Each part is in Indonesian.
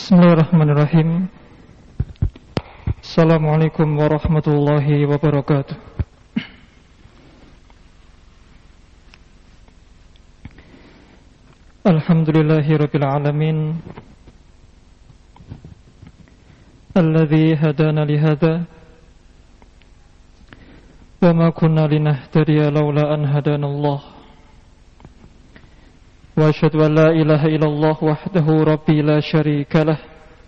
Bismillahirrahmanirrahim. Assalamualaikum warahmatullahi wabarakatuh. Alhamdulillahi rabbil alamin, alladzi hadana lihada wa ma kunna linahtadiya laula an hadanallah. Wa asyhadu an la ilaha illallah wahdahu rabbi la syarika lah.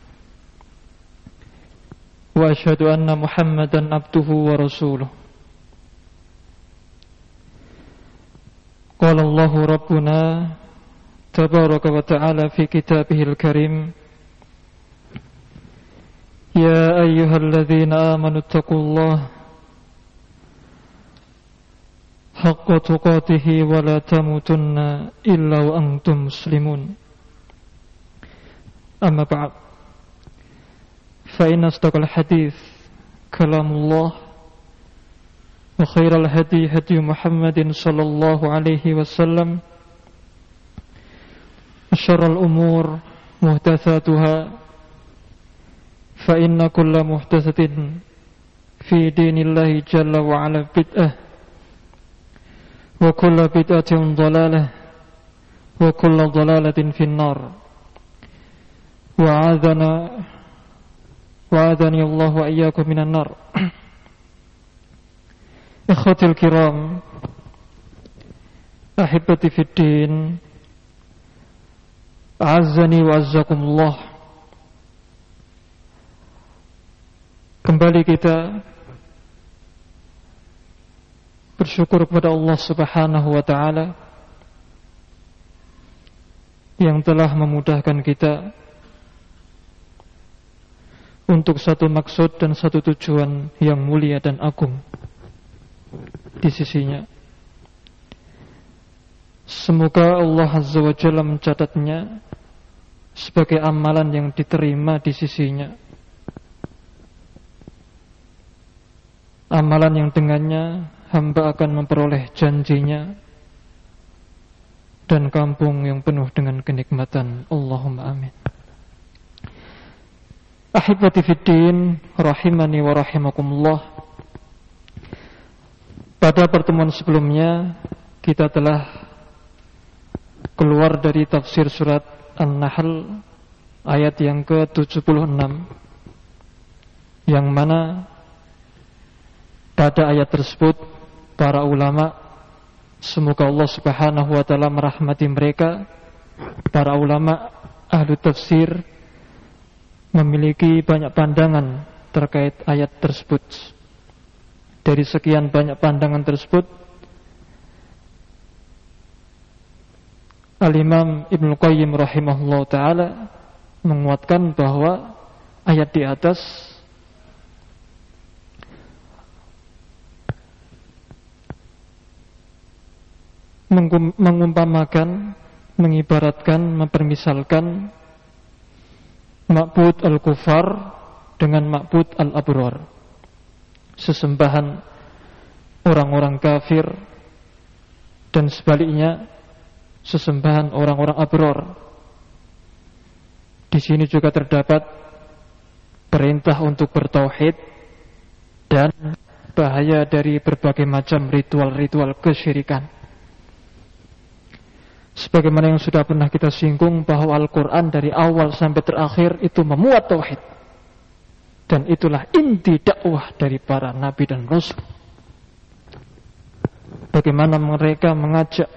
Wa asyhadu anna Muhammadan abduhu wa rasuluh. Qala Allahu rabbuna tabaraka wa ta'ala fi kitabihil karim, ya ayyuhalladzina amanu taqullaha haqqa tuqatihi wa la tamutunna illa wa antum muslimun. Amma ba'd, fa inna asdaqal hadits kalamullah wa khairal hadi hadi Muhammadin sallallahu alaihi wasallam wa syarrul umur muhdatsatuha fa inna kulla muhdatsatin fi dinillahi jalla wa ala bid'ah wa kullu bid'atin dhalalah wa kullu dhalalatin finnar. Wa'adani Allah wa iyyakum minan nar. Ikhwatil kiram, ahibati fid din, a'azzani wa azzakumullah. Kembali kita bersyukur kepada Allah Subhanahu wa ta'ala yang telah memudahkan kita untuk satu maksud dan satu tujuan yang mulia dan agung di sisinya. Semoga Allah Azza wa Jalla mencatatnya sebagai amalan yang diterima di sisinya, amalan yang dengannya hamba akan memperoleh janjinya dan kampung yang penuh dengan kenikmatan. Allahumma amin. Ahibati fiddin, rahimani wa rahimakumullah. Pada pertemuan sebelumnya kita telah keluar dari tafsir surat An-Nahl ayat yang ke-76, yang mana pada ayat tersebut para ulama, semoga Allah Subhanahu wa ta'ala merahmati mereka, para ulama ahlu tafsir memiliki banyak pandangan terkait ayat tersebut. Dari sekian banyak pandangan tersebut, Al-Imam Ibnu Qayyim rahimahullah ta'ala menguatkan bahwa ayat di atas mengumpamakan, mengibaratkan, mempermisalkan ma'bud al-kufar dengan ma'bud al-abrar, sesembahan orang-orang kafir, dan sebaliknya sesembahan orang-orang abrar. Di sini juga terdapat perintah untuk bertauhid dan bahaya dari berbagai macam ritual-ritual kesyirikan. Sebagaimana yang sudah pernah kita singgung bahwa Al-Quran dari awal sampai terakhir itu memuat tauhid, dan itulah inti dakwah dari para nabi dan rasul. Bagaimana mereka mengajak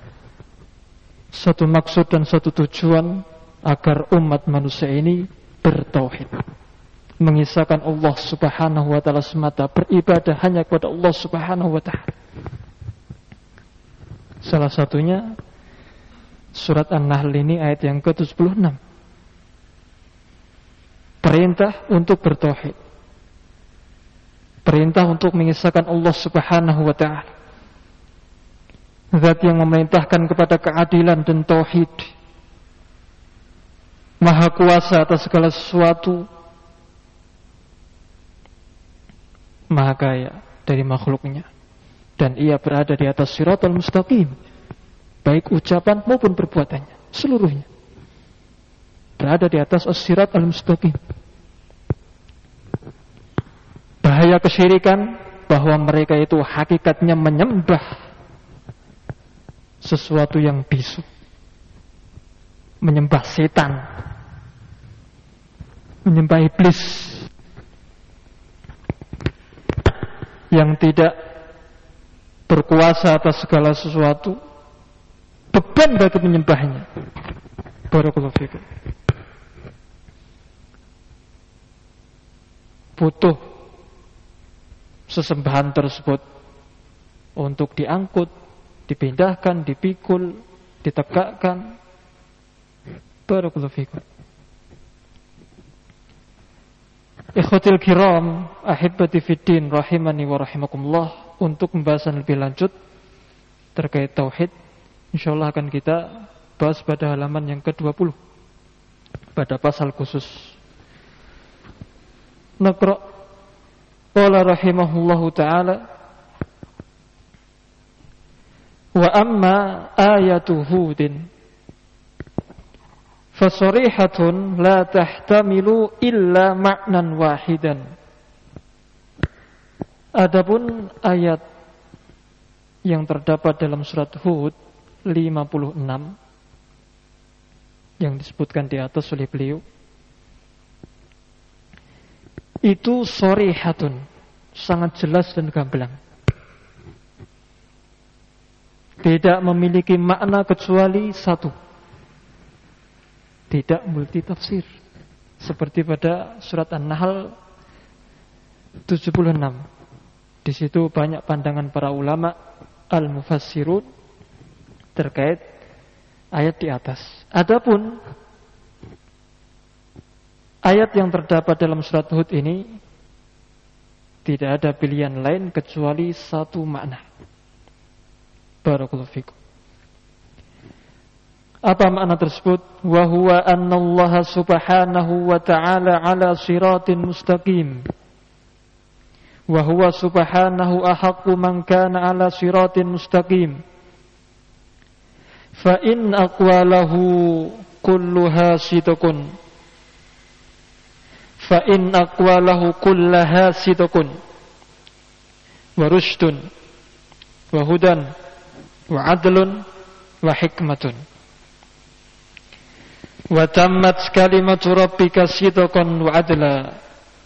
satu maksud dan satu tujuan agar umat manusia ini bertauhid, mengisahkan Allah Subhanahu wa ta'ala semata, beribadah hanya kepada Allah Subhanahu wa ta'ala. Salah satunya surat An-Nahl ini ayat yang ke-76. Perintah untuk bertauhid, perintah untuk mengisahkan Allah Subhanahu wa ta'ala, zat yang memerintahkan kepada keadilan dan tauhid, maha kuasa atas segala sesuatu, maha kaya dari makhluknya, dan ia berada di atas siratal mustaqim, baik ucapan maupun perbuatannya, seluruhnya. berada di atas as-sirat al-mustaqim. Bahaya kesyirikan bahwa mereka itu hakikatnya menyembah sesuatu yang bisu, menyembah setan, menyembah iblis yang tidak berkuasa atas segala sesuatu, beban bagi menyembahnya. Barakallahu fikum. Butuh sesembahan tersebut untuk diangkut, dipindahkan, dipikul, ditegakkan. Barakallahu fikum. Ikhwatil kiram, ahibbati fiddin, rahimani wa rahimakumullah. Untuk pembahasan lebih lanjut terkait tauhid, insyaallah akan kita bahas pada halaman yang ke-20 pada pasal khusus. Naqra qala rahimahullahu ta'ala wa amma ayatu hudin fasarihatun la tahtamilu illa ma'nan wahidan. Adapun ayat yang terdapat dalam surat Hud 56 yang disebutkan di atas oleh beliau, itu sharihatun, sangat jelas dan gamblang, tidak memiliki makna kecuali satu, tidak multitafsir, seperti pada surat An-Nahl 76. Di situ banyak pandangan para ulama al-mufassirun terkait ayat di atas. Adapun ayat yang terdapat dalam surat Hud ini tidak ada pilihan lain kecuali satu makna. Barakallahu fikum. Apa makna tersebut? Wa huwa annallaha subhanahu wa ta'ala ala siratin mustaqim. Wa huwa subhanahu ahaqqu man kana ala siratin mustaqim. Fa in aqwalahu kulluha sidqun. Fa in aqwalahu kullaha sidqun. Wa rushdun wa hudan wa adlun wa hikmatun. Wa tammat kalimatu rabbika sidqan wa adla.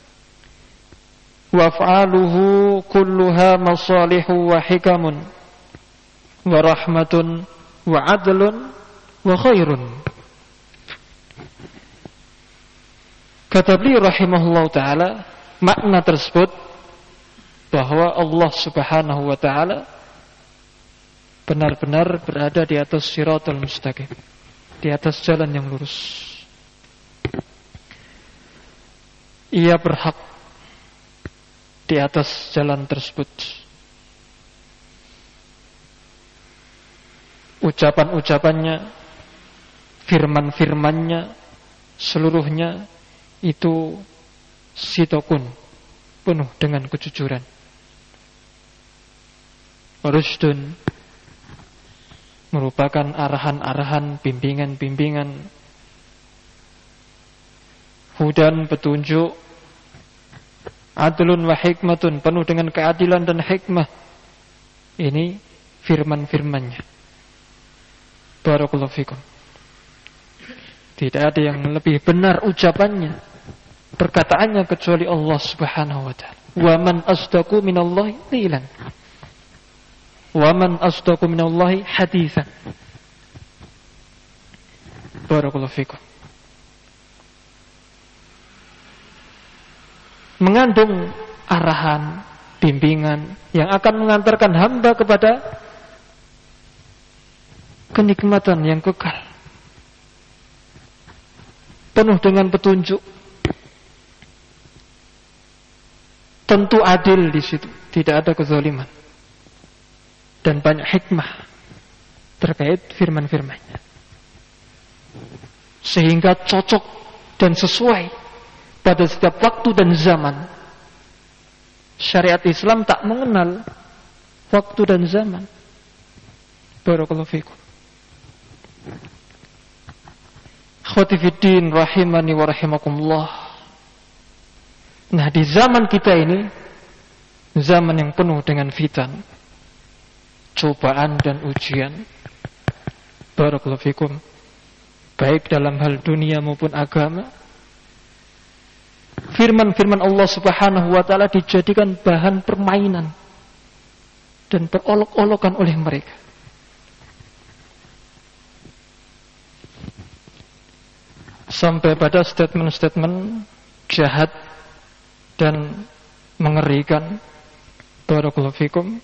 Wa af'aluhu kulluha masalihu wa hikamun wa rahmatun wa adlun wa khairun. Kata beliau rahimahullah ta'ala, makna tersebut bahwa Allah subhanahu wa ta'ala benar-benar berada di atas siratal mustaqim, di atas jalan yang lurus. Ia berhak di atas jalan tersebut. Ucapan-ucapannya, firman-firmannya, seluruhnya itu sitokun, penuh dengan kejujuran. Rushdun, merupakan arahan-arahan, bimbingan-bimbingan. Hudan, petunjuk. Adlun wa hikmatun, penuh dengan keadilan dan hikmah. Ini firman-firmannya. Barakallahu fikum. Tidak ada yang lebih benar ucapannya, perkataannya kecuali Allah subhanahu wa ta'ala. Wa man asdaqu minallahi qilan. Wa man asdaqu minallahi haditsan. Barakallahu fikum. Mengandung arahan, bimbingan yang akan mengantarkan hamba kepada kenikmatan yang kekal, penuh dengan petunjuk. Tentu adil di situ, tidak ada kezaliman, dan banyak hikmah terkait firman-firmannya, sehingga cocok dan sesuai pada setiap waktu dan zaman. Syariat Islam tak mengenal waktu dan zaman. Barakallahu fikum. Khotifiddin rahimani wa rahimakumullah. Nah, di zaman kita ini, zaman yang penuh dengan fitan, cobaan dan ujian, barakallahu fikum, baik dalam hal dunia maupun agama, firman-firman Allah Subhanahu wa ta'ala dijadikan bahan permainan dan berolok-olokan oleh mereka. Sampai pada statement-statement jahat dan mengerikan, barakallahu fikum,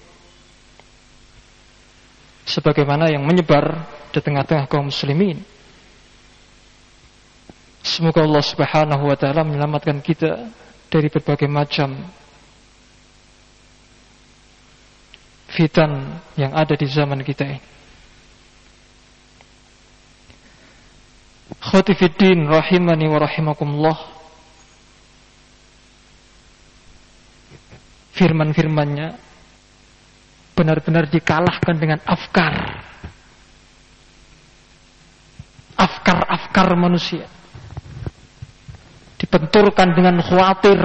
sebagaimana yang menyebar di tengah-tengah kaum muslimin. Semoga Allah Subhanahu wa ta'ala menyelamatkan kita dari berbagai macam fitan yang ada di zaman kita ini. Khotifiddin rahimani wa rahimakumullah. Firman-firmannya benar-benar dikalahkan dengan afkar manusia, dibenturkan dengan khawatir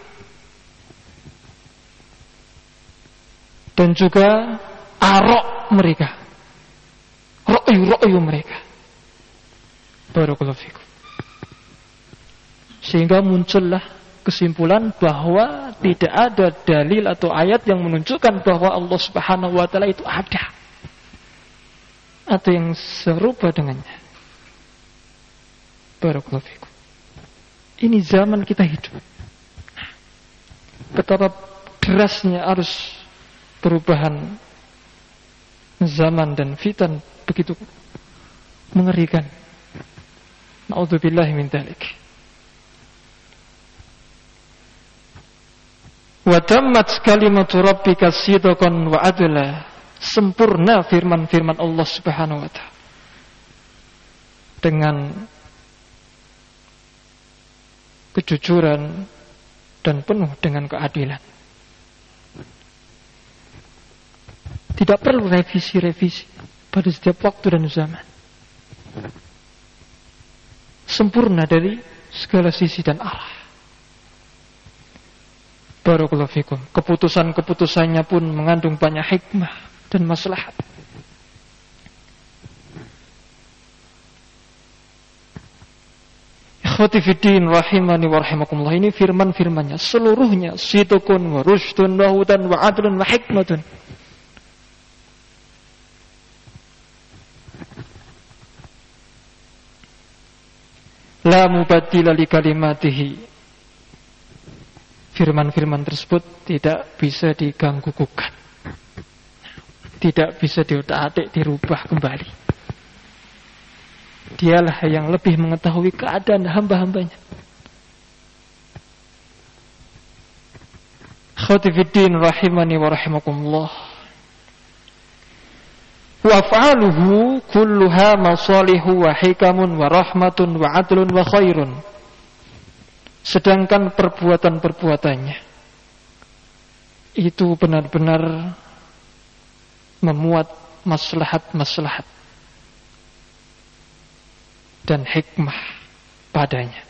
dan juga arok mereka, ro'yu mereka. Barakallahu fikum. Sehingga muncullah kesimpulan bahwa tidak ada dalil atau ayat yang menunjukkan bahwa Allah Subhanahu wa ta'ala itu ada atau yang serupa dengannya. Barakallahu fikum. Ini zaman kita hidup. Betapa derasnya arus perubahan zaman dan fitan begitu mengerikan. Na'udzubillahi min dzalik. Wa tammat kalimatu rabbika sidqan wa adla. Sempurna firman-firman Allah Subhanahu wa ta'ala dengan kejujuran dan penuh dengan keadilan. Tidak perlu revisi-revisi pada setiap waktu dan zaman. Sempurna dari segala sisi dan arah. Barakallahu fikum. Keputusan-keputusannya pun mengandung banyak hikmah dan maslahat. Ikhwati fiddin rahimani wa rahimakumullah. Ini firman-firmannya seluruhnya sidqun wa rushdun wa hudan wa adlun wa hikmatun. La mubaddila li kalimatihi. Firman-firman tersebut tidak bisa diganggu-gugat, tidak bisa diotak-atik, dirubah kembali. Dialah yang lebih mengetahui keadaan hamba-hambanya. Khotifiddin rahimani wa rahimakumullah. Wa af'aluhu kulluha masalihu wa hikamun wa rahmatun wa adlun wa khairun. Sedangkan perbuatan-perbuatannya itu benar-benar memuat maslahat-maslahat dan hikmah padanya,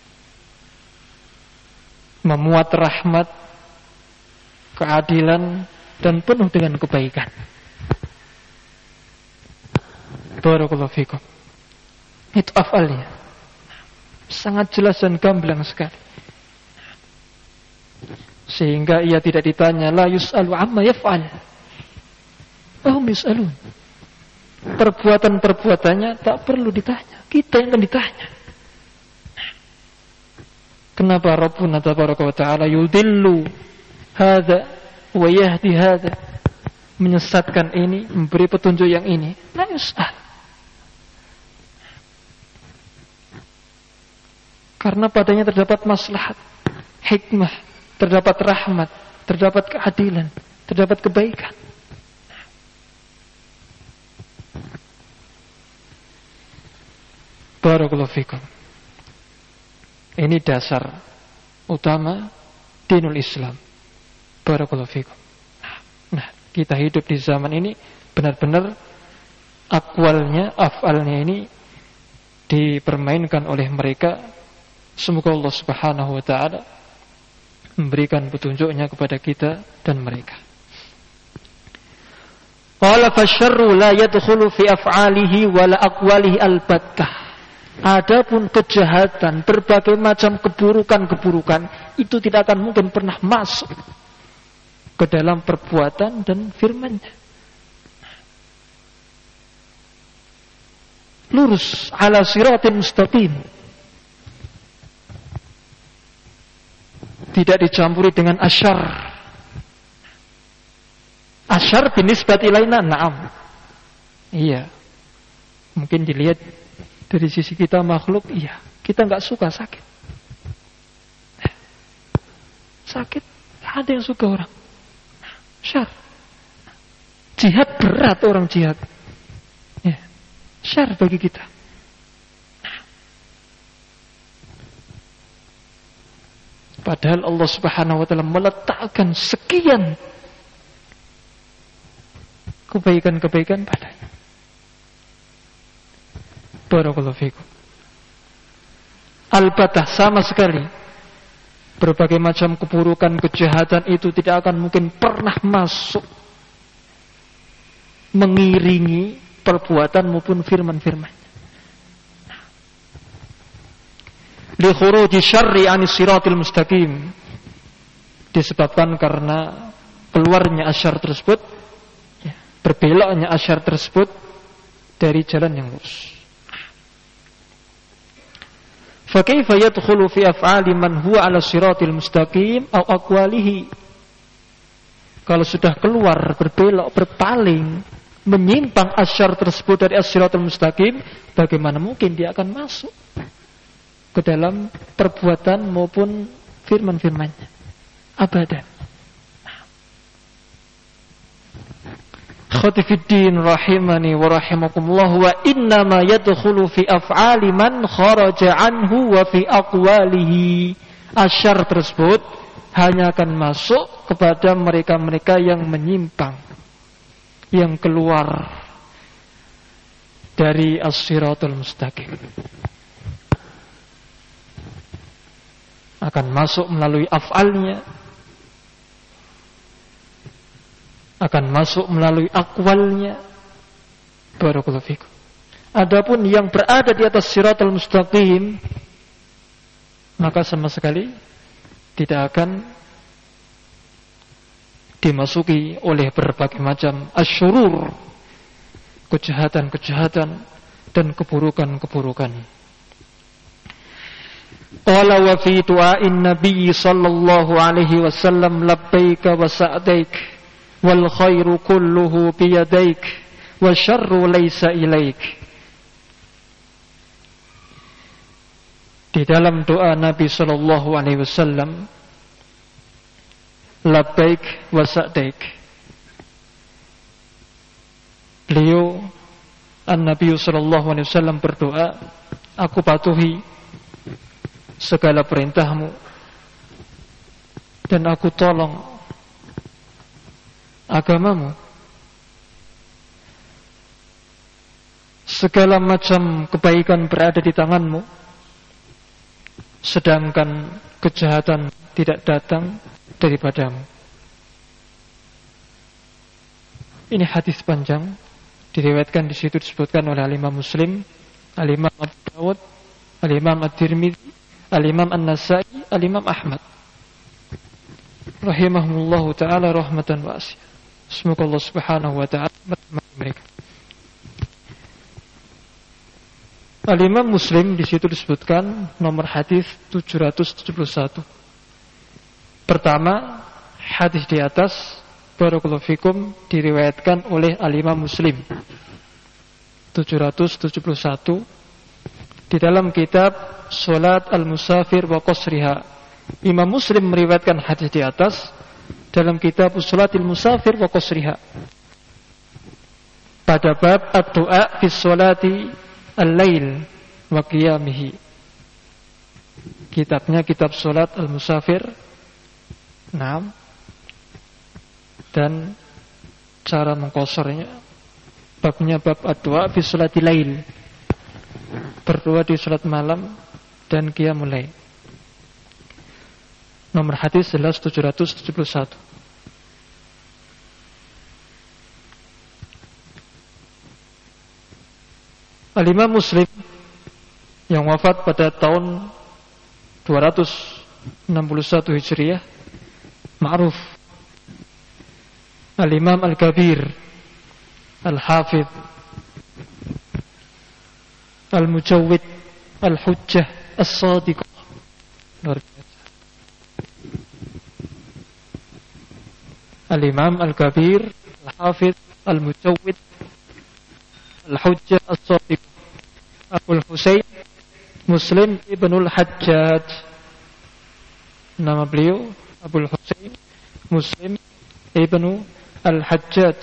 memuat rahmat, keadilan dan penuh dengan kebaikan. Barakallahu fikum. Itu afalnya sangat jelas dan gamblang sekali, sehingga ia tidak ditanya. La yus'alu amma yaf'al wa hum yus'alun. Perbuatan-perbuatannya tak perlu ditanya, kita yang akan ditanya. Kenapa Rabbuna tabaraka wa ta'ala yudillu hadza wa yahdi hadza, menyesatkan ini, memberi petunjuk yang ini? La yus'al. Karena padanya terdapat maslahat, hikmah, terdapat rahmat, terdapat keadilan, terdapat kebaikan. Barakallahu fikum. Ini dasar utama dinul Islam. Barakallahu fikum. Nah, kita hidup di zaman ini benar-benar akwalnya, afalnya ini dipermainkan oleh mereka. Semoga Allah Subhanahu wa taala memberikan petunjuknya kepada kita dan mereka. Qala fasyarru la yadkhulu fi af'alihi wa la aqwalihi albattah. Adapun kejahatan, berbagai macam keburukan-keburukan itu tidak akan mungkin pernah masuk ke dalam perbuatan dan firman-Nya. Lurus ala siratin mustaqim. Tidak dicampuri dengan asyar. Asyar binisbati ilaina, na'am. Iya. Mungkin dilihat dari sisi kita makhluk, iya. Kita enggak suka sakit. Sakit, ada yang suka orang. Syar. Jihad berat orang jihad. Ya. Syar bagi kita. Padahal Allah Subhanahu wa taala meletakkan sekian kebaikan-kebaikan padanya. Barakallahu fikum. Albatah sama sekali berbagai macam keburukan, kejahatan itu tidak akan mungkin pernah masuk mengiringi perbuatan maupun firman-firman. Li khuruji syarri anis siratil mustaqim, disebabkan karena keluarnya asyar tersebut, berbeloknya asyar tersebut dari jalan yang lurus. Fa kaifa yadkhulu fi af'ali man huwa 'ala siratil mustaqim aw aqwalihi? Kalau sudah keluar, berbelok, berpaling, menyimpang asyar tersebut dari as-siratul mustaqim, bagaimana mungkin dia akan masuk ke dalam perbuatan maupun firman-firmannya? Abadan. Khatifiddin rahimani wa rahimakumullah, wa innama yadkhulu fi af'ali man kharaja anhu wa fi aqwalihi. Asyar tersebut hanya akan masuk kepada mereka-mereka yang menyimpang, yang keluar dari as-siratul mustaqim. Akan masuk melalui af'alnya, akan masuk melalui akwalnya. Barakallahu fikum. Adapun yang berada di atas siratal mustaqim, maka sama sekali tidak akan dimasuki oleh berbagai macam asyurur, kejahatan-kejahatan dan keburukan-keburukan. Qala wa fi du'ain Nabi sallallahu alaihi wasallam labbaika wa sa'daik wal khairu kulluhu biyadaik wa syarru laysa ilaik. Di dalam doa Nabi sallallahu alaihi wasallam, labbaik wa sa'daik, beliau An-Nabi sallallahu alaihi wasallam berdoa, aku patuhi segala perintahmu dan aku tolong agamamu. Segala macam kebaikan berada di tanganmu, sedangkan kejahatan tidak datang daripadamu. Ini hadis panjang, diriwayatkan di situ disebutkan oleh Al-Imam Muslim, Al-Imam Abu Dawud, Al-Imam At-Tirmidzi, Al-Imam An-Nasa'i, Al-Imam Ahmad rahimahumullahu ta'ala rahmatan wasi'ah. Semoga Allah Subhanahu wa ta'ala merahmati mereka. Al-Imam Muslim di situ disebutkan nomor hadis 771. Pertama, hadis di atas barakallahu fikum diriwayatkan oleh Al-Imam Muslim 771 di dalam kitab Salat al-Musafir wa Qasriha. Imam Muslim meriwayatkan hadis di atas dalam kitab Salatil Musafir wa Qasriha pada bab ad-du'a fi sholati al-lail wa qiyamihi. Kitabnya kitab Salat al-Musafir. Naam. Dan cara mengqasarnya. Babnya bab ad-du'a fi sholatil lail. berdoa di salat malam dan qiyamul lail. Nomor hadis 11771. Al-Imam Muslim yang wafat pada tahun 261 Hijriah, ma'ruf, Al-Imam Al-Kabir, Al-Hafidh, Al-Mujawwid, Al-Hujjah, As-Sadiqah. Luar biasa. Al-Imam Al-Kabir, Al-Hafidh, Al-Mujawwid, Al-Hujjah, As-Sadiqah, Abul Husain Muslim ibnul Hajjaj. Nama beliau Abul Husain Muslim ibnu Al-Hajjaj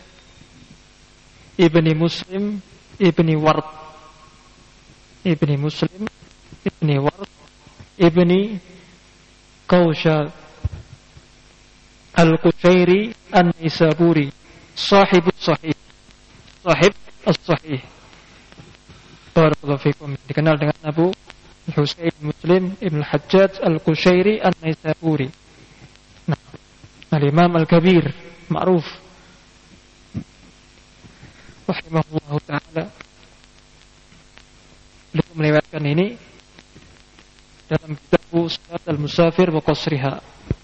ibni Muslim ibni Ward ibni Muslim ibni Ward ibni Qawshal Al-Qushairi An-Nisaburi, sahib as-sahih, sahib as-sahih. Barakallahu fikum. Dikenal dengan Abu Husain Muslim ibn Hajjaj Al-Qushairi An-Nisaburi. Nah, Al-Imam Al-Kabir, ma'ruf, rahimahullah ta'ala. Beliau melewatkan ini dalam kitab Salat Al-Musafir wa Qasriha.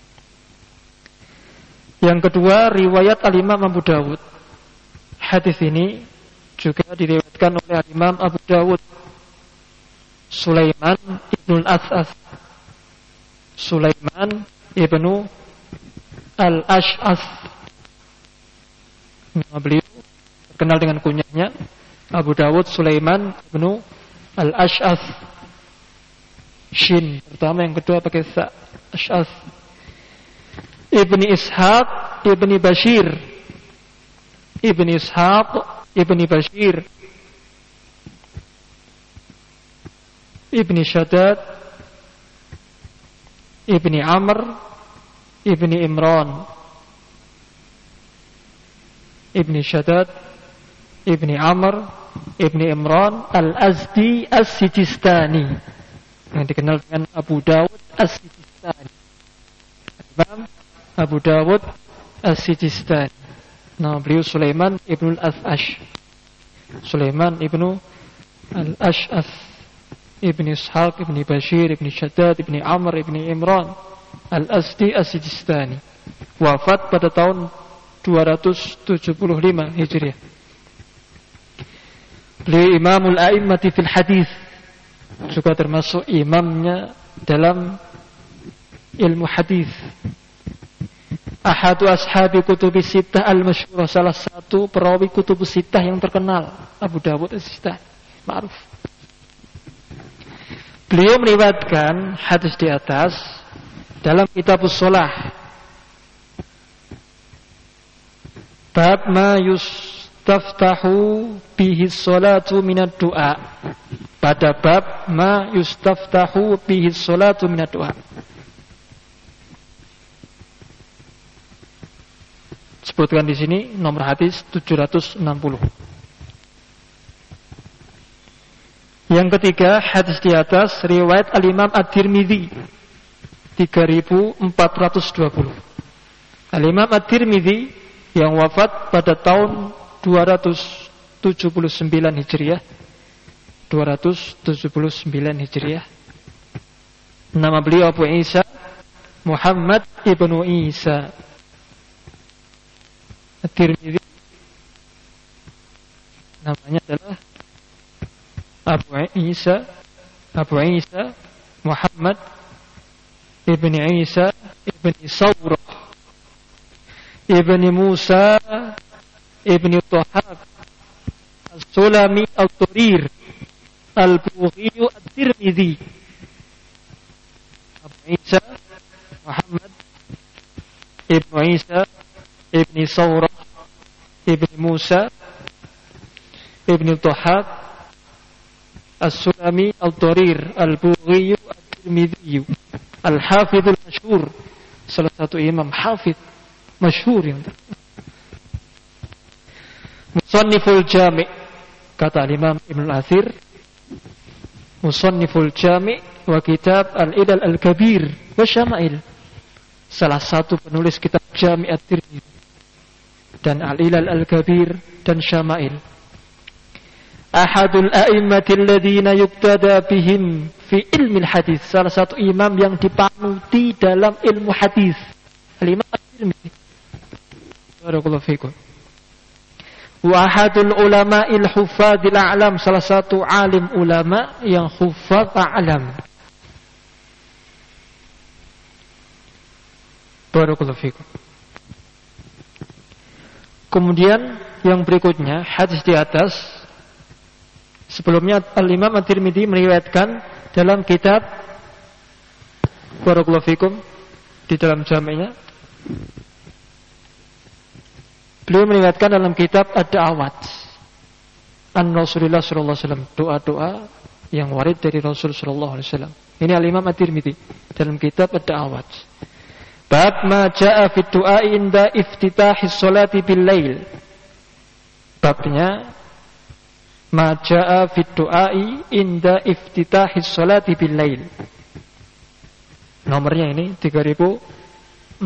Yang kedua, riwayat Al-Imam Abu Dawud. Hadis ini juga diriwayatkan oleh Imam Abu Dawud, Sulaiman ibn al-As'as, Sulaiman ibn al-Ash'as. Nama beliau terkenal dengan kunyahnya Abu Dawud Sulaiman ibn al-Ash'as. Shin pertama, yang kedua pakai sa, Ash'as. Ibni Ishaq ibni Bashir, Ibni Ishaq Ibni Bashir Ibni Shaddad Ibni Amr Ibni Imran, Ibni Shaddad Ibni Amr Ibni Imran Al-Azdi As-Sijistani, yang dikenal dengan Abu Dawud As-Sijistani. Imam Abu Dawud As-Sijistani. Nama beliau Sulaiman ibn al-Ash'as, Sulaiman ibn al-Ash'as, Ibni Ishaq, Ibni Bashir, Ibni Shaddad, Ibni Amr, Ibni Imran Al-Azdi As-Sijistani. Wafat pada tahun 275 Hijriah. Beliau Imamul A'immati fil Hadis, juga termasuk imamnya dalam ilmu hadis. Ahadu ashabi kutubis sittah al-masyhurah, salah satu perawi kutubus sittah yang terkenal, Abu Dawud as-Sijistani, ma'ruf. Beliau meriwayatkan hadis di atas dalam kitabus shalah, bab ma yustaftahu bihi sholatu minad du'a, pada bab ma yustaftahu bihi sholatu minad du'a. Sebutkan di sini nomor hadis 760. Yang ketiga, hadis di atas riwayat Al-Imam At-Tirmidzi 3420. Al-Imam At-Tirmidzi yang wafat pada tahun 279 Hijriah. 279 Hijriah. Nama beliau Abu Isa Muhammad ibnu Isa At-Tirmidzi, namanya adalah Abu Isa Muhammad ibni Isa ibni Sawrah ibni Musa ibni Tuhaq As-Sulami Al-Turir Al-Bughi At-Tirmidzi. Abu Isa Muhammad ibni Isa ibni Sawrah ibni Musa ibni Tuhaq As-Sulami Al-Turir Al-Bughi At-Tirmidzi Al-Hafidhul Masyhur, salah satu imam hafidh masyhur yang Musanniful Jami', kata Imam Ibn Al-Athir, Musanniful Jami' wa kitab Al-Ilal Al-Kabir wa Syama'il. Salah satu penulis kitab Jami' At-Tirmidzi dan Al-Ilal Al-Kabir dan Syama'il. Ahadul a'immatil ladzina yuqtada bihim fi ilmil hadis. Salah satu imam yang dipanuti dalam ilmu hadis. Al-Imam At-Tirmidzi. Barakallahu fikum. Wa ahadul ulama'il huffadzil a'lam. Salah satu alim ulama yang huffadz a'lam. Barakallahu fikum. Kemudian yang berikutnya, hadis di atas. Sebelumnya Al-Imam At-Tirmidzi meriwayatkan dalam kitab Barakallahu fikum di dalam jami'nya. Beliau meriwayatkan dalam kitab Ad-Da'awat an Rasulullah sallallahu alaihi wasallam, doa-doa yang warid dari Rasul sallallahu alaihi wasallam. Ini Al-Imam At-Tirmidzi dalam kitab Ad-Da'awat. Bab ma jaa fi du'a inda iftitahis sholati bil lail. Babnya ma jaa fi du'ai inda iftitahis sholati bil lail. Nomornya ini 3420.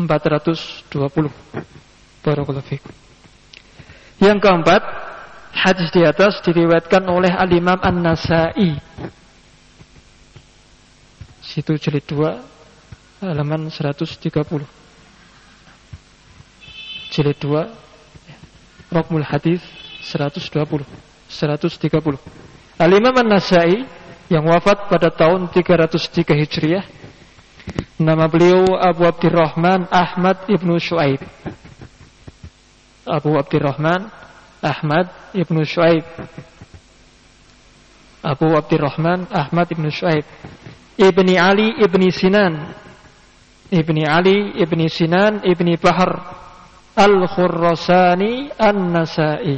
Barakallahu fikum. Yang keempat, hadis di atas diriwayatkan oleh Al-Imam An-Nasa'i. Situ jilid 2 halaman 130. Jilid 2 Raqmul Hadis 130. Al-Imam An-Nasa'i yang wafat pada tahun 303 Hijriah. Nama beliau Abu Abdurrahman Ahmad ibnu Shu'aib. Abu Abdurrahman Ahmad ibnu Shu'aib. Abu Abdurrahman Ahmad ibnu Shu'aib Ibni Ali ibni Sinan. Ibni Ali ibni Sinan ibni Bahar Al-Khurrasani An-Nasa'i.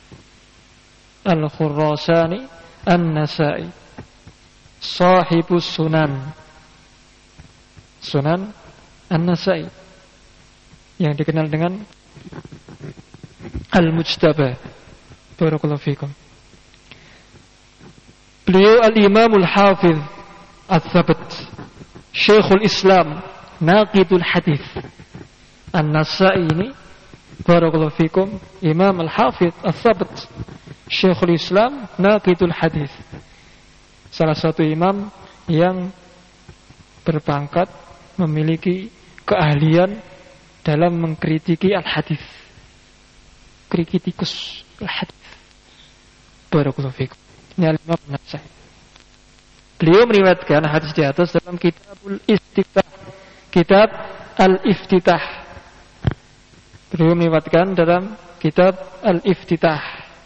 Al-Khurrasani An-Nasa'i Sahibus Sunan. Sunan An-Nasa'i yang dikenal dengan Al-Mujtaba. Barakallahu fikum. Beliau Al-Imamul Hafiz Al-Thabat, Syekhul Islam, Naqidul Hadis. An-Nasa'i ini barakallahu fikum, Imam Al-Hafiz Al-Thabat, Syekhul Islam, Naqidul Hadis. Salah satu imam yang berpangkat memiliki keahlian dalam mengkritiki al-hadis. Kritikus al-hadis. Barakallahu fikum. Ini Al-Imam An-Nasa'i. Beliau meriwayatkan hadis di atas dalam Kitabul Istiftah. Kitab Al-Iftitah. Beliau meriwayatkan dalam Kitab Al-Iftitah.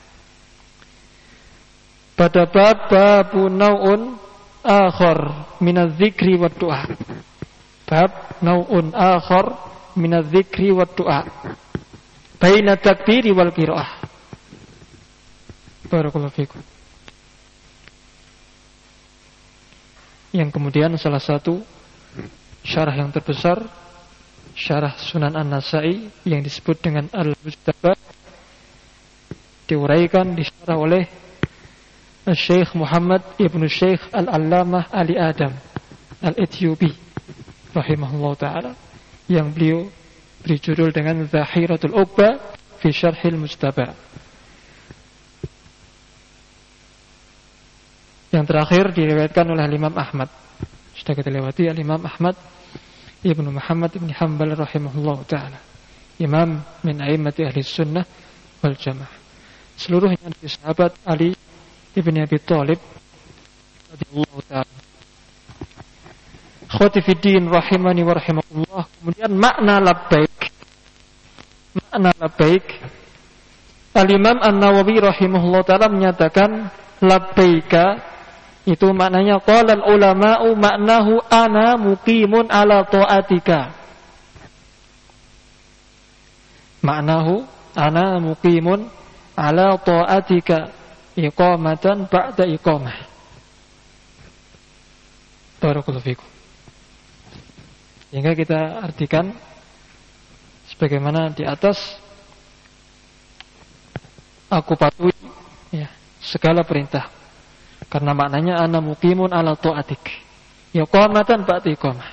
Pada bab nau'un akhar minadz-dzikri wad-du'a. Bab nau'un akhar minadz-dzikri wad-du'a. Baina takbiri wal qiraah. Barakallahu fikum. Yang kemudian salah satu syarah yang terbesar, syarah Sunan An-Nasa'i yang disebut dengan Al-Mujtaba, diuraikan, disyarah oleh Syekh Muhammad Ibnu Syekh Al-Allamah Ali Adam Al-Ethiopi rahimahullah ta'ala, yang beliau beri judul dengan Zahiratul Uqba fi Syarhil Mujtaba. Yang terakhir diriwayatkan oleh Imam Ahmad. Sudah kita lewati Imam Ahmad Ibnu Muhammad Ibn Hanbal rahimahullah ta'ala, imam min a'immati ahli sunnah wal jamaah. Seluruhnya dari sahabat Ali Ibn Abi Thalib radhiyallahu ta'ala. Khawati fiddin rahimani wa rahimakumullah. Kemudian makna labbaik. Makna labbaik, Al-Imam An-Nawawi rahimahullah ta'ala menyatakan labbaika itu maknanya qala al-ulama'u maknahu ana muqimun ala ta'atika. Maknahu ana muqimun ala ta'atika iqamatan ba'da iqamah. Barakallahu fikum. Sehingga kita artikan sebagaimana di atas, aku patuhi ya segala perintah Karena maknanya ana muqimun ala ta'atik. Iqamatan ba'da iqamah.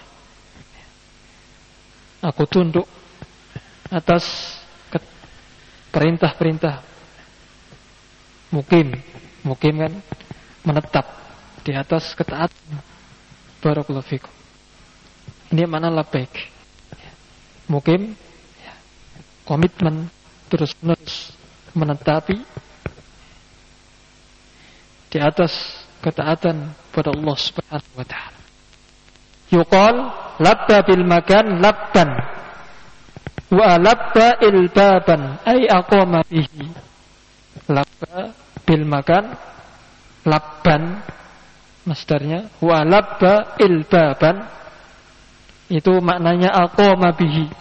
Aku tunduk atas perintah-perintah. Mukim kan menetap di atas ketaatan. Barakallahu fikum. Ini makna labbaik. Mukim komitmen terus-menerus menetapi di atas ketaatan pada Allah Subhanahu wa taala. Yuqal labba bil makan labban wa labba ilbaban ay aqama bihi. Labba bil makan labban masdarnya, wa labba ilbaban itu maknanya aqama bihi.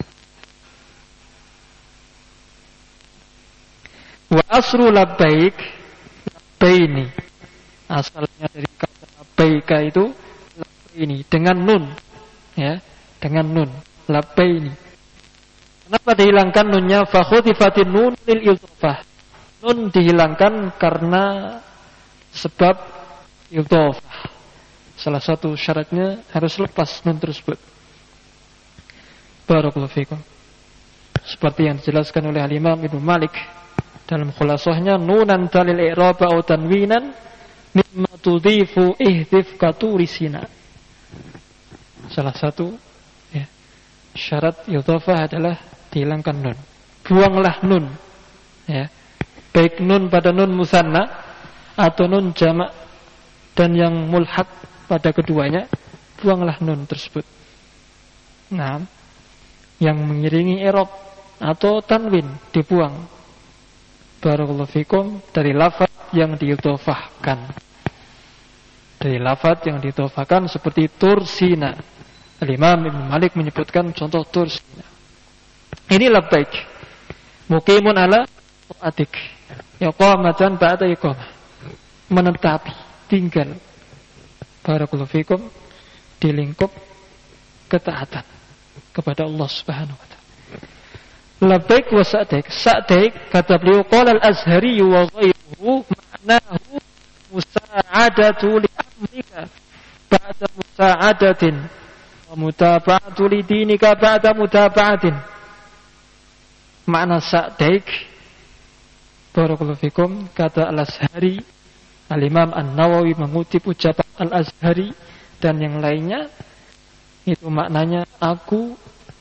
Wa asru labbaik labbaini, asalnya dari kata labbaika itu labbaini dengan nun, ya, dengan nun labbaini. Kenapa dihilangkan nunnya? Fa khudifatin nun lil idhofah. Nun dihilangkan karena sebab idhofah. Salah satu syaratnya harus lepas nun tersebut. Barakallahu fikum. Seperti yang dijelaskan oleh Al-Imam Ibnu Malik dalam khulasahnya, nunan talil i'rab atau tanwinan mimma tudhifu ihdif katurisina. Salah satu ya, syarat idhofah adalah dihilangkan nun. Buanglah nun. Ya. Baik nun pada nun musanna atau nun jamak dan yang mulhaq pada keduanya, buanglah nun tersebut. Nah, yang mengiringi i'rab atau tanwin dibuang. Barakallahu fikum, dari lafaz yang diidhofahkan. Dari lafaz yang diidhofahkan seperti tursina. Al-Imam Ibnu Malik menyebutkan contoh tursina. Ini labbaik. Muqimun ala ta'atik. Iqamatan ba'da iqamah. Menetapi, tinggal. Barakallahu fikum, di lingkup ketaatan kepada Allah Subhanahu wa taala. Labbaik wa sa'daik. Sa'daik kata beliau qala al-Azhari wa ghayruhu ma'nahu musa'adatu li amrika ba'da musa'adatin wa mutaba'atu li dinika ba'da mutaba'atin. Makna sa'daik, barakallahu fikum, kata al-Azhari, Al-Imam An-Nawawi mengutip ucapan al-Azhari dan yang lainnya, itu maknanya aku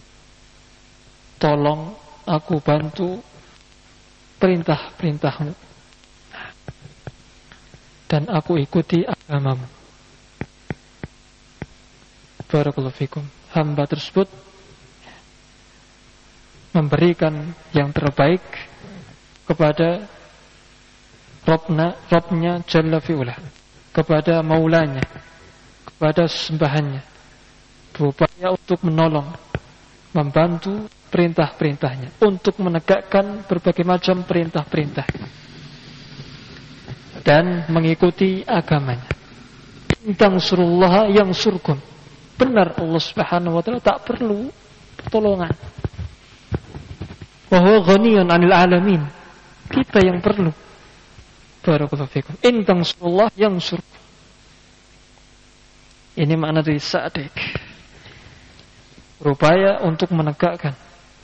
tolong, aku bantu perintah-perintahmu dan aku ikuti agamamu. Barakallahu fikum. Hamba tersebut memberikan yang terbaik kepada Rabbnya Jalla fi'ula, kepada maulanya, kepada sembahannya, berupaya untuk menolong, membantu perintah-perintahnya, untuk menegakkan berbagai macam perintah-perintah dan mengikuti agamanya. Intang surullah yang surkum. Benar, Allah Subhanahu wa taala tak perlu pertolongan. Wa huwa ghaniyun 'anil 'alamin. Kita yang perlu. Barakallahu fikum. Intang surullah yang surkum. Ini makna dari sa'dik. Berupaya untuk menegakkan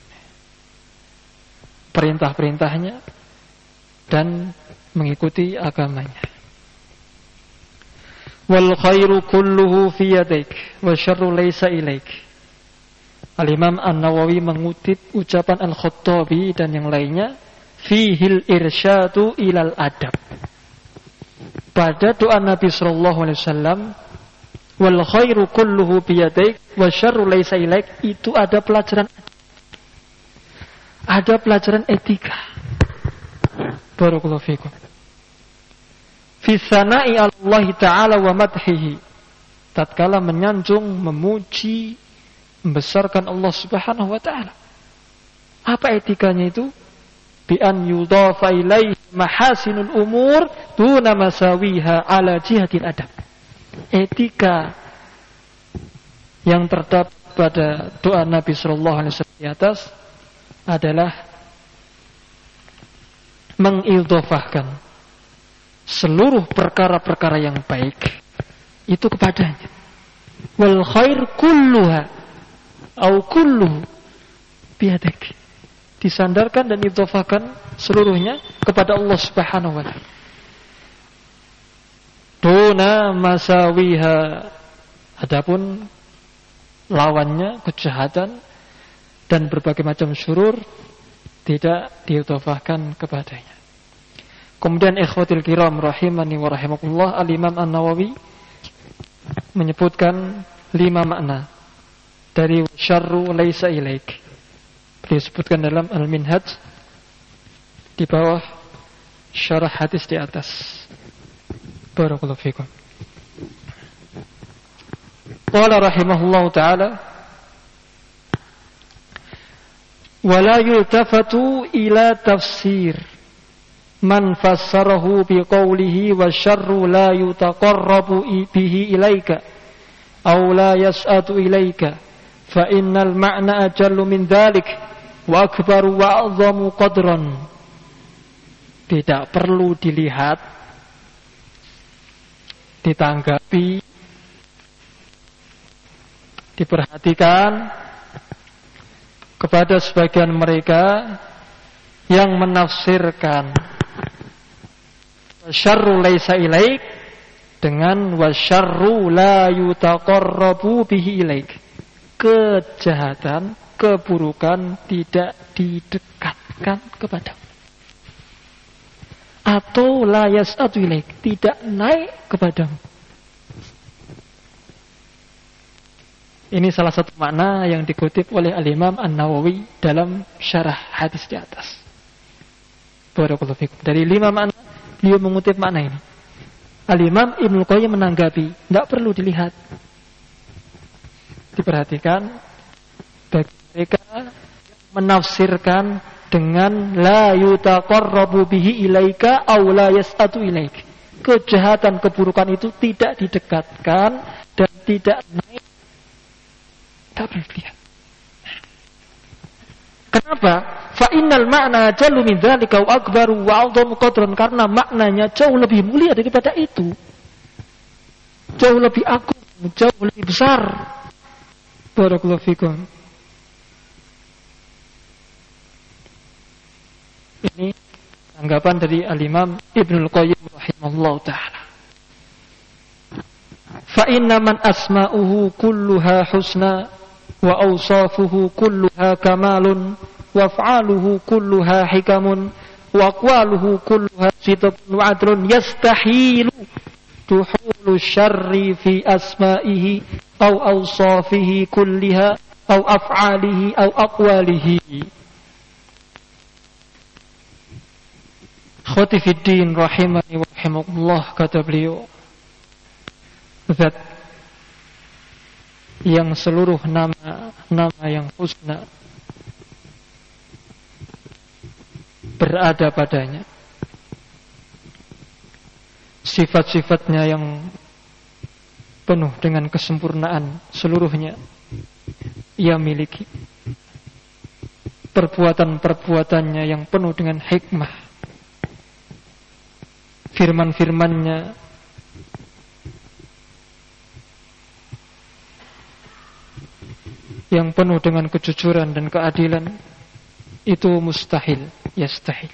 perintah-perintahnya dan mengikuti agamanya. Wal khairu kulluhu fi yadaik wa syarru laysa ilaik. Al-Imam An-Nawawi mengutip ucapan Al-Khattabi dan yang lainnya, fihil irsyadu ilal adab. Pada doa Nabi sallallahu alaihi wasallam, wal khairu kulluhu bi yadaik wa syarru laysa ilaik, itu ada pelajaran, ada pelajaran etika. Barakallahu fikum. Fi sana'i Allah Ta'ala wa madhihi, tatkala menyanjung, memuji, membesarkan Allah Subhanahu wa taala. Apa etikanya itu? Bi an yudhafa ilaihi mahasinul umur duna masawiha ala jihatil adab. Etika yang terdapat pada doa Nabi sallallahu alaihi wasallam di atas adalah mengidhofahkan seluruh perkara-perkara yang baik itu kepadanya. Wal khair kulluha au kulluhu biyadik. Disandarkan dan idhofahkan seluruhnya kepada Allah Subhanahu wa taala. Duna masawiha, adapun lawannya kejahatan dan berbagai macam syurur tidak diidhofahkan kepadanya. Kemudian ikhwatil kiram rahimani wa rahimakumullah, Al-Imam An-Nawawi menyebutkan 5 makna dari syarru laisa ilaik. Beliau sebutkan dalam Al-Minhaj di bawah syarah hadis di atas. Barakallahu fikum. Qala rahimahullahu ta'ala wa la yultafatu ila tafsir man fassarahu biqawlihi wa syarru la yutaqarrabu bihi ilaika aw la yas'atu ilaika fa innal ma'na ajallu min dhalik wa akbaru wa a'zamu qadran. Tidak perlu dilihat, ditanggapi, diperhatikan kepada sebagian mereka yang menafsirkan wasyarru laisa ilaik dengan wasyarru la yutaqarrabu bihi ilaik. Kejahatan, keburukan tidak didekatkan kepadamu. Atau la yas'atu ilaik, tidak naik kepadamu. Ini salah satu makna yang dikutip oleh Al-Imam An-Nawawi dalam syarah hadis di atas. Barakallahu fikum. Dari 5 makna beliau mengutip makna ini. Al-Imam Ibnu Qayyim menanggapi, tidak perlu dilihat, diperhatikan bagi mereka menafsirkan dengan la yutaqarrabu bihi ilaika aw la yas'atu ilaik. Kejahatan, keburukan itu tidak didekatkan dan tidak naik. Tak perlu dilihat. Kenapa? Fa innal ma'na jallu min dzalika wa akbaru wa 'adhamu qadran, karena maknanya jauh lebih mulia daripada itu. Jauh lebih agung, jauh lebih besar. Barakallahu fikum. Ini tanggapan dari Al-Imam Ibnul Qayyim rahimahullahu ta'ala. Fa inna man asma'uhu kulluha husna wa awsafuhu kulluha kamalun wa af'aluhu kulluha hikamun wa aqwaluhu kulluha sidqun wa adlun yastahilu duhulu syarri fi asma'ihi aw awsafihi kulliha aw af'alihi aw aqwalihi. Khoti fiddin rahimani wa rahimakumullah, kata beliau, zat yang seluruh nama yang husna berada padanya, sifat-sifatnya yang penuh dengan kesempurnaan seluruhnya ia miliki, perbuatan-perbuatannya yang penuh dengan hikmah, firman-firmannya yang penuh dengan kejujuran dan keadilan, itu mustahil, yastahil.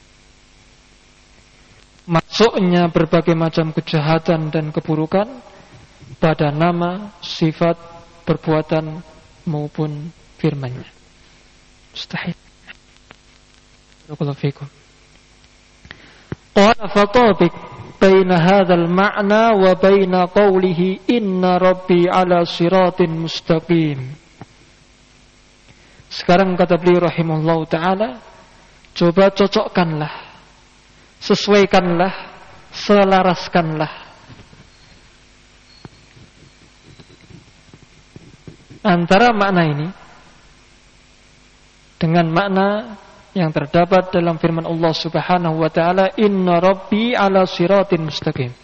Masuknya berbagai macam kejahatan dan keburukan pada nama, sifat, perbuatan maupun firman-Nya. Mustahil. Barakallahu fikum. Qala fatabik baina hadzal ma'na wa baina qawlihi inna rabbi ala siratin mustaqim. Sekarang kata beliau rahimahullahu ta'ala, coba cocokkanlah, sesuaikanlah, selaraskanlah antara makna ini dengan makna yang terdapat dalam firman Allah Subhanahu wa ta'ala, inna rabbi ala siratin mustaqim.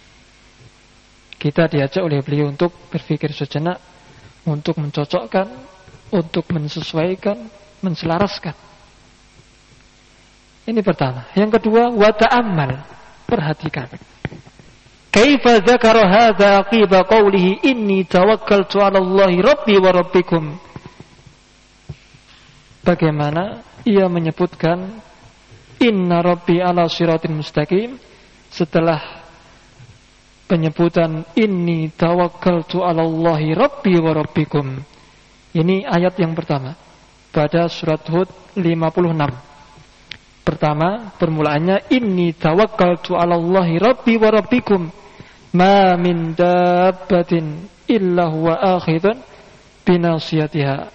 Kita diajak oleh beliau untuk berpikir sejenak, untuk mencocokkan, untuk mensesuaikan, menselaraskan. Ini pertama. Yang kedua, wa ta'ammal, Perhatikan. Kaifa dzakara hadza aqiba qawlihi inni tawakkaltu 'ala Allahi rabbi wa rabbikum. Bagaimana ia menyebutkan inna rabbi 'ala siratin mustaqim setelah penyebutan inni tawakkaltu 'ala Allahi rabbi wa rabbikum. Ini ayat yang pertama pada surat Hud 56. Pertama, permulaannya inni tawakkaltu 'ala Allahi rabbi wa rabbikum. Ma min dabbatin illa huwa akhidun binasiyatiha.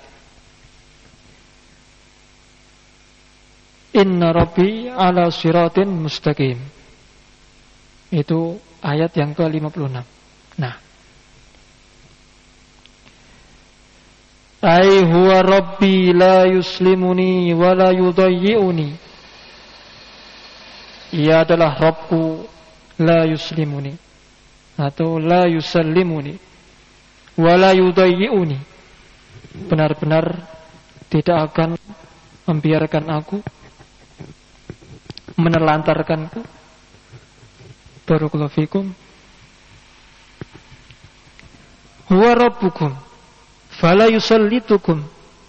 Inna rabbi 'ala siratin mustaqim. Itu ayat yang ke-56. Nah, ai huwa rabbi la yuslimuni wa la yudayyi'uni. Ia adalah Rabbku la yuslimuni atau la yusallimuni wa la yudayyi'uni. Benar-benar tidak akan membiarkan aku, menelantarkanku. Barakallahu fikum. Huwa rabbukum fala yusallitukum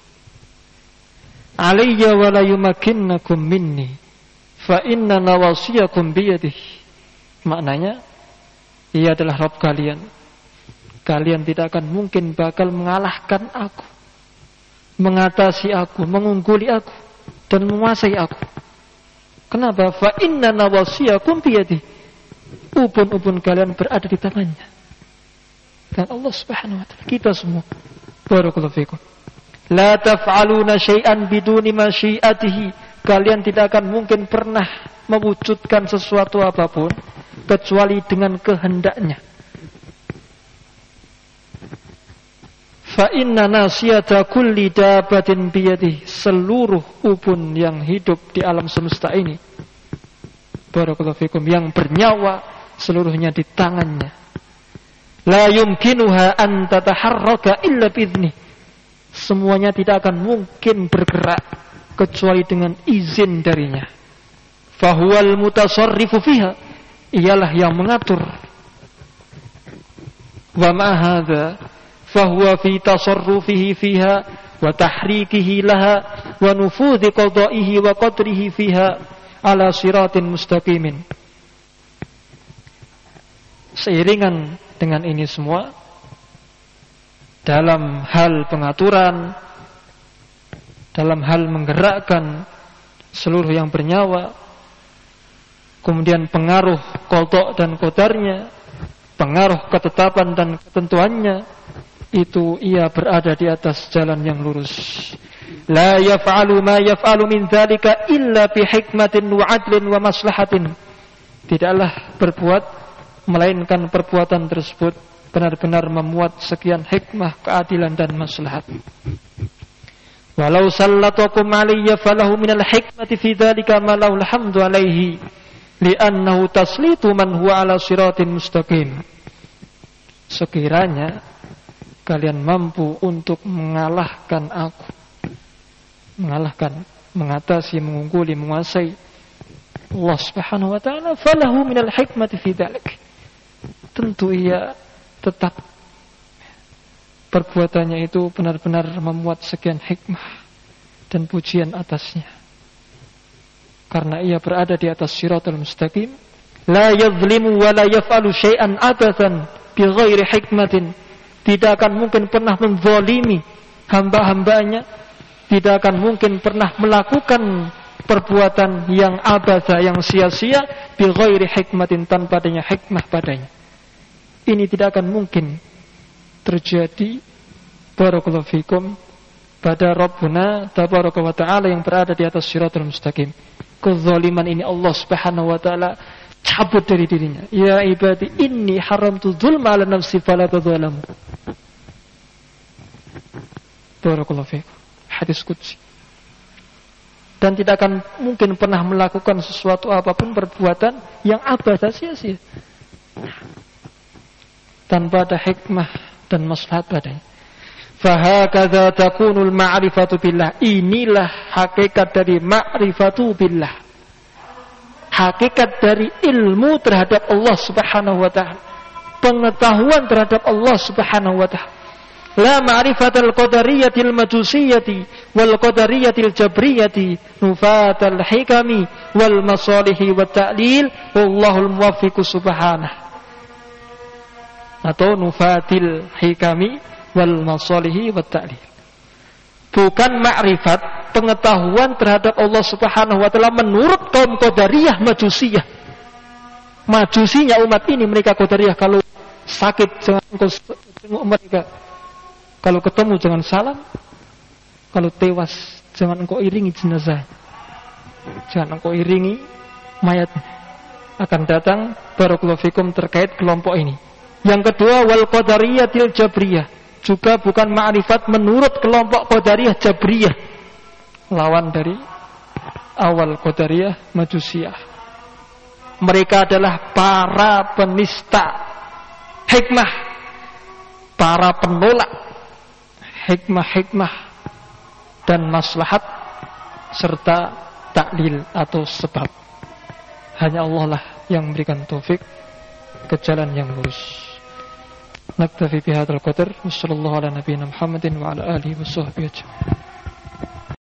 alayya wa la yumakkinnakum minni fa inna nawasiyakum biyadihi. Maknanya, ia adalah Rabb kalian. Kalian tidak akan mungkin bakal mengalahkan aku, mengatasi aku, mengungguli aku, dan menguasai aku. Kenapa? Fa inna nawasiyakum biyadihi. Ubun-ubun kalian berada di tangannya. Dan Allah Subhanahu wa ta'ala, kita semua. Barakallahu fikum. La taf'aluna syai'an biduni masyiatihi. Kalian tidak akan mungkin pernah mewujudkan sesuatu apapun kecuali dengan kehendaknya. Fa inna nasiyata kulli dabatin biyadihi. Seluruh ubun yang hidup di alam semesta ini, barakallahu fikum, yang bernyawa, seluruhnya di tangannya. La yumkinuha an tataharraka illa bi'idhnih. Semuanya tidak akan mungkin bergerak kecuali dengan izin darinya. Fahuwal mutasarrifu fiha. Ialah yang mengatur. Wa ma hadza fahuwa fi tasarrufihi fiha wa tahrikihi laha wa nufudhi qada'ihi wa qadrihi fiha ala siratin mustaqimin. Seiringan dengan ini semua, dalam hal pengaturan, dalam hal menggerakkan seluruh yang bernyawa, kemudian pengaruh qada dan qadarnya, pengaruh ketetapan dan ketentuannya, itu ia berada di atas jalan yang lurus. La yaf'alu ma yaf'alu min dzalika illa bi hikmatin wa 'adlin wa maslahatin. Tidaklah berbuat melainkan perbuatan tersebut benar-benar memuat sekian hikmah, keadilan dan maslahat. Walau sallatakum alayya falahu minal hikmati fi dzalika ma lahu alhamdu alaihi li'annahu taslitu man huwa ala siratin mustaqim. Sekiranya kalian mampu untuk mengalahkan aku, mengalahkan, mengatasi, mengungguli, menguasai Allah Subhanahu wa ta'ala, falahu minal hikmati fi dzalik. Tentu ia tetap perbuatannya itu benar-benar memuat sekian hikmah dan pujian atasnya. Karena ia berada di atas siratal mustaqim, la yadhlimu wa la yaf'alu syai'an abathan bi ghairi hikmatin. Tidak akan mungkin pernah menzalimi hamba-hambanya, tidak akan mungkin pernah melakukan perbuatan yang abatha, yang sia-sia, bi ghairi hikmatin, tanpa adanya hikmah padanya. Ini tidak akan mungkin terjadi, barakallahu fikum, pada Rabbuna tabaraka wa ta'ala yang berada di atas siratal mustaqim. Kezaliman ini Allah Subhanahu wa ta'ala cabut dari dirinya. Ya ibadi inni haramtu dzulma 'ala nafsi fala tadzalamu. Barakallahu fikum. Hadis qudsi. Dan tidak akan mungkin pernah melakukan sesuatu apapun, perbuatan yang abada, sia-sia, tanpa ada hikmah dan maslahat padanya. Fahakadza takunul ma'rifatu billah. Inilah hakikat dari ma'rifatu billah. hakikat dari ilmu terhadap Allah Subhanahu wa taala, pengetahuan terhadap Allah Subhanahu wa taala. La ma'rifatal qadariyatil majusiyyati wal qadariyatil jabriyati nufatal hikami wal masalihi wat ta'lil wallahul muwaffiqu subhanahu. Atau nufatil hikami wal masalihi wat ta'lil. Bukan ma'rifat, pengetahuan terhadap Allah Subhanahu wa taala menurut kaum qadariyah majusiyah. Majusinya umat ini, mereka qadariyah, kalau sakit jangan engkau tengok mereka. Kalau ketemu jangan salam. Kalau tewas jangan engkau iringi jenazah. Jangan engkau iringi mayat. Akan datang barakallahu fikum terkait kelompok ini. Yang kedua, wal qadariyatil jabriyah, juga bukan ma'rifat menurut kelompok qadariyah jabriyah, lawan dari awal qadariyah majusiyah. Mereka adalah para penista hikmah, para penolak hikmah-hikmah dan maslahat serta taklil atau sebab. Hanya Allah lah yang memberikan taufik ke jalan yang lurus. Naktafi bihadzal qadar. Wassallallahu ala nabiyyina Muhammadin wa ala alihi washabbihi ajma'in.